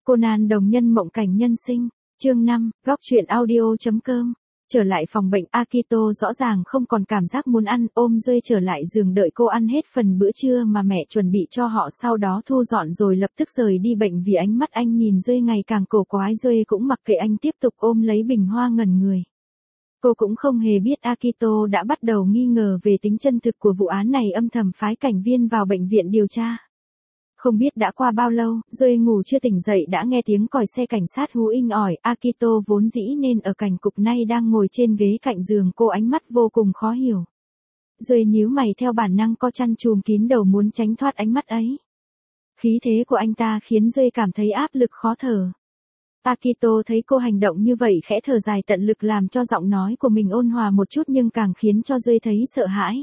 Conan đồng nhân mộng cảnh nhân sinh, chương 5, góc truyện audio.com. Trở lại phòng bệnh, Akito rõ ràng không còn cảm giác muốn ăn, ôm Duê trở lại giường đợi cô ăn hết phần bữa trưa mà mẹ chuẩn bị cho họ, sau đó thu dọn rồi lập tức rời đi bệnh. Vì ánh mắt anh nhìn Duê ngày càng cổ quái, Duê cũng mặc kệ anh, tiếp tục ôm lấy bình hoa ngẩn người. Cô cũng không hề biết Akito đã bắt đầu nghi ngờ về tính chân thực của vụ án này, âm thầm phái cảnh viên vào bệnh viện điều tra. Không biết đã qua bao lâu, Duê ngủ chưa tỉnh dậy đã nghe tiếng còi xe cảnh sát hú inh ỏi. Akito vốn dĩ nên ở cảnh cục, nay đang ngồi trên ghế cạnh giường cô, ánh mắt vô cùng khó hiểu. Duê nhíu mày, theo bản năng co chăn chùm kín đầu muốn tránh thoát ánh mắt ấy. Khí thế của anh ta khiến Duê cảm thấy áp lực khó thở. Akito thấy cô hành động như vậy khẽ thở dài, tận lực làm cho giọng nói của mình ôn hòa một chút nhưng càng khiến cho Duê thấy sợ hãi.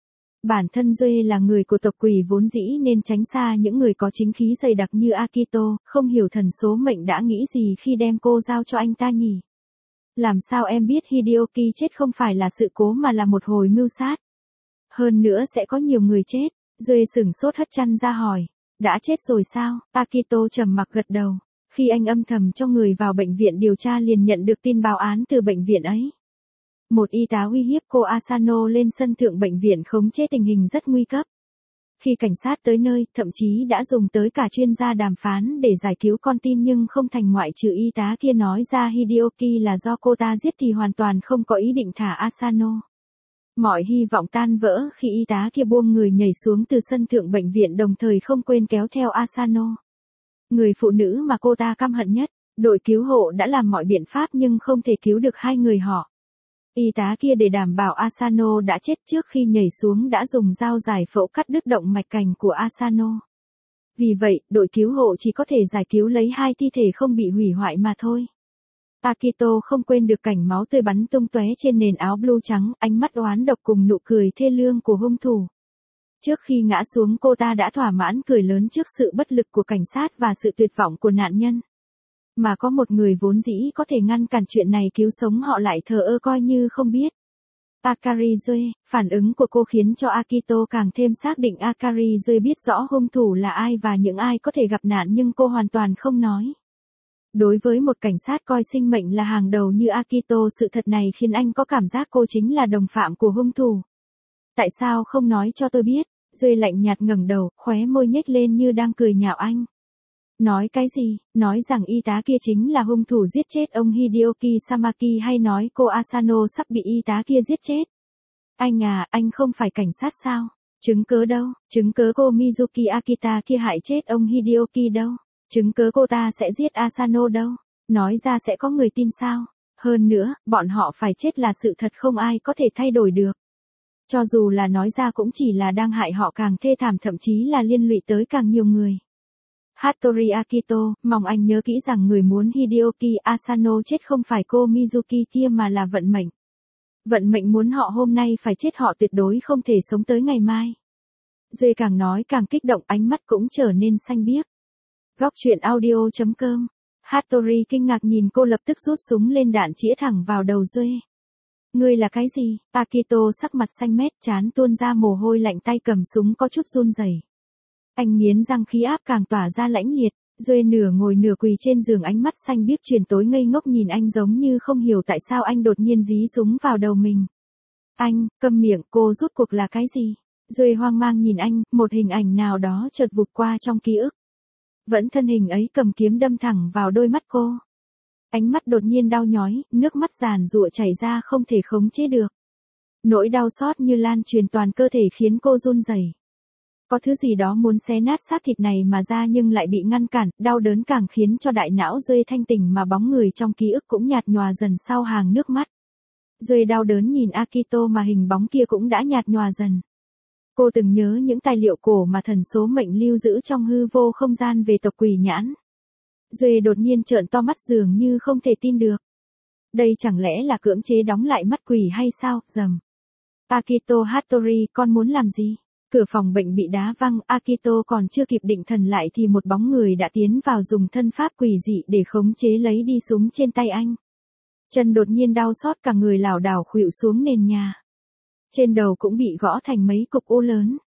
Bản thân Duê là người của tộc Quỷ vốn dĩ nên tránh xa những người có chính khí dày đặc như Akito, không hiểu thần số mệnh đã nghĩ gì khi đem cô giao cho anh ta nhỉ? Làm sao em biết Hideoki chết không phải là sự cố mà là một hồi mưu sát? Hơn nữa sẽ có nhiều người chết. Duê sửng sốt hất chăn ra hỏi. Đã chết rồi sao? Akito trầm mặc gật đầu. Khi anh âm thầm cho người vào bệnh viện điều tra liền nhận được tin báo án từ bệnh viện ấy. Một y tá uy hiếp cô Asano lên sân thượng bệnh viện khống chế tình hình rất nguy cấp. Khi cảnh sát tới nơi, thậm chí đã dùng tới cả chuyên gia đàm phán để giải cứu con tin nhưng không thành, ngoại trừ y tá kia nói ra Hideoki là do cô ta giết thì hoàn toàn không có ý định thả Asano. Mọi hy vọng tan vỡ khi y tá kia buông người nhảy xuống từ sân thượng bệnh viện, đồng thời không quên kéo theo Asano. Người phụ nữ mà cô ta căm hận nhất. Đội cứu hộ đã làm mọi biện pháp nhưng không thể cứu được hai người họ. Y tá kia để đảm bảo Asano đã chết trước khi nhảy xuống đã dùng dao giải phẫu cắt đứt động mạch cảnh của Asano. Vì vậy, đội cứu hộ chỉ có thể giải cứu lấy hai thi thể không bị hủy hoại mà thôi. Akito không quên được cảnh máu tươi bắn tung tóe trên nền áo blue trắng, ánh mắt oán độc cùng nụ cười thê lương của hung thủ. Trước khi ngã xuống, cô ta đã thỏa mãn cười lớn trước sự bất lực của cảnh sát và sự tuyệt vọng của nạn nhân. Mà có một người vốn dĩ có thể ngăn cản chuyện này cứu sống họ lại thờ ơ coi như không biết. Akari Duê, phản ứng của cô khiến cho Akito càng thêm xác định Akari Duê biết rõ hung thủ là ai và những ai có thể gặp nạn, nhưng cô hoàn toàn không nói. Đối với một cảnh sát coi sinh mệnh là hàng đầu như Akito, sự thật này khiến anh có cảm giác cô chính là đồng phạm của hung thủ. Tại sao không nói cho tôi biết? Duê lạnh nhạt ngẩng đầu, khóe môi nhếch lên như đang cười nhạo anh. Nói cái gì? Nói rằng y tá kia chính là hung thủ giết chết ông Hideoki Samaki, hay nói cô Asano sắp bị y tá kia giết chết? Anh à, anh không phải cảnh sát sao? Chứng cớ đâu? Chứng cớ cô Mizuki Akita kia hại chết ông Hideoki đâu? Chứng cớ cô ta sẽ giết Asano đâu? Nói ra sẽ có người tin sao? Hơn nữa, bọn họ phải chết là sự thật không ai có thể thay đổi được. Cho dù là nói ra cũng chỉ là đang hại họ càng thê thảm, thậm chí là liên lụy tới càng nhiều người. Hattori Akito, mong anh nhớ kỹ rằng người muốn Hideoki Asano chết không phải cô Mizuki kia mà là vận mệnh. Vận mệnh muốn họ hôm nay phải chết, họ tuyệt đối không thể sống tới ngày mai. Duê càng nói càng kích động, ánh mắt cũng trở nên xanh biếc. Góc truyện audio.com. Hattori kinh ngạc nhìn cô, lập tức rút súng lên, đạn chĩa thẳng vào đầu Duê. Ngươi là cái gì? Akito sắc mặt xanh mét, trán tuôn ra mồ hôi lạnh, tay cầm súng có chút run rẩy. Anh nghiến răng, khí áp càng tỏa ra lãnh liệt. Duê nửa ngồi nửa quỳ trên giường, ánh mắt xanh biếc truyền tối ngây ngốc nhìn anh, giống như không hiểu tại sao anh đột nhiên dí súng vào đầu mình. Anh, câm miệng, cô rút cuộc là cái gì? Duê hoang mang nhìn anh, một hình ảnh nào đó chợt vụt qua trong ký ức. Vẫn thân hình ấy cầm kiếm đâm thẳng vào đôi mắt cô. Ánh mắt đột nhiên đau nhói, nước mắt giàn giụa chảy ra không thể khống chế được. Nỗi đau xót như lan truyền toàn cơ thể khiến cô run rẩy. Có thứ gì đó muốn xé nát xác thịt này mà ra nhưng lại bị ngăn cản, đau đớn càng khiến cho đại não Duê thanh tỉnh, mà bóng người trong ký ức cũng nhạt nhòa dần sau hàng nước mắt. Duê đau đớn nhìn Akito mà hình bóng kia cũng đã nhạt nhòa dần. Cô từng nhớ những tài liệu cổ mà thần số mệnh lưu giữ trong hư vô không gian về tộc Quỷ Nhãn. Duê đột nhiên trợn to mắt dường như không thể tin được. Đây chẳng lẽ là cưỡng chế đóng lại mắt quỷ hay sao? Rầm. Akito, Hattori, con muốn làm gì? Cửa phòng bệnh bị đá văng, Akito còn chưa kịp định thần lại thì một bóng người đã tiến vào, dùng thân pháp quỷ dị để khống chế lấy đi súng trên tay anh. Chân đột nhiên đau xót, cả người lảo đảo khuỵu xuống nền nhà. Trên đầu cũng bị gõ thành mấy cục u lớn.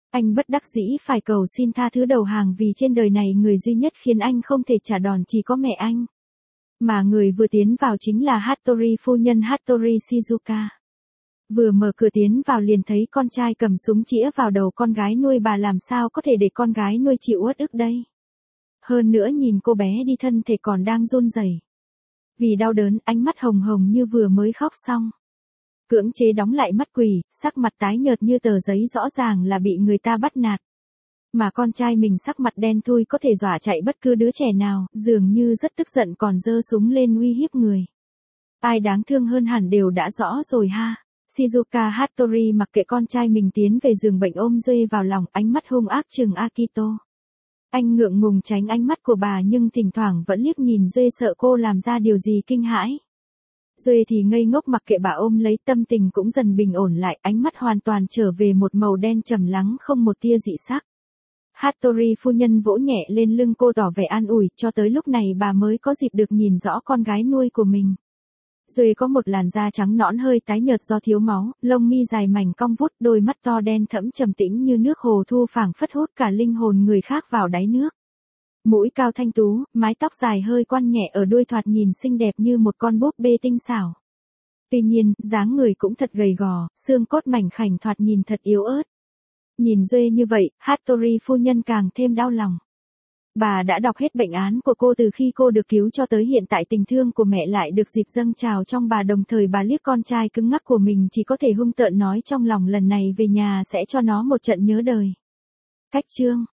Anh bất đắc dĩ phải cầu xin tha thứ đầu hàng vì trên đời này người duy nhất khiến anh không thể trả đòn chỉ có mẹ anh. Mà người vừa tiến vào chính là Hattori phu nhân Hattori Shizuka. Vừa mở cửa tiến vào liền thấy con trai cầm súng chĩa vào đầu con gái nuôi, bà làm sao có thể để con gái nuôi chịu uất ức đây. Hơn nữa nhìn cô bé đi thân thể còn đang run rẩy. Vì đau đớn, ánh mắt hồng hồng như vừa mới khóc xong. Cưỡng chế đóng lại mắt quỷ, sắc mặt tái nhợt như tờ giấy, rõ ràng là bị người ta bắt nạt. Mà con trai mình sắc mặt đen thui có thể dọa chạy bất cứ đứa trẻ nào, dường như rất tức giận còn giơ súng lên uy hiếp người. Ai đáng thương hơn hẳn đều đã rõ rồi ha. Shizuka Hattori mặc kệ con trai mình tiến về giường bệnh ôm Duê vào lòng, ánh mắt hung ác trừng Akito. Anh ngượng ngùng tránh ánh mắt của bà nhưng thỉnh thoảng vẫn liếc nhìn Duê, sợ cô làm ra điều gì kinh hãi. Duê thì ngây ngốc mặc kệ bà ôm lấy, tâm tình cũng dần bình ổn lại, ánh mắt hoàn toàn trở về một màu đen trầm lắng không một tia dị sắc. Hattori phu nhân vỗ nhẹ lên lưng cô tỏ vẻ an ủi, cho tới lúc này bà mới có dịp được nhìn rõ con gái nuôi của mình. Duê có một làn da trắng nõn hơi tái nhợt do thiếu máu, lông mi dài mảnh cong vút, đôi mắt to đen thẫm trầm tĩnh như nước hồ thu, phảng phất hút cả linh hồn người khác vào đáy nước. Mũi cao thanh tú, mái tóc dài hơi quăn nhẹ ở đuôi, thoạt nhìn xinh đẹp như một con búp bê tinh xảo. Tuy nhiên, dáng người cũng thật gầy gò, xương cốt mảnh khảnh thoạt nhìn thật yếu ớt. Nhìn Duê như vậy, Hattori phu nhân càng thêm đau lòng. Bà đã đọc hết bệnh án của cô từ khi cô được cứu cho tới hiện tại, tình thương của mẹ lại được dịp dâng trào trong bà, đồng thời bà liếc con trai cứng ngắc của mình, chỉ có thể hung tợn nói trong lòng lần này về nhà sẽ cho nó một trận nhớ đời. Cách chương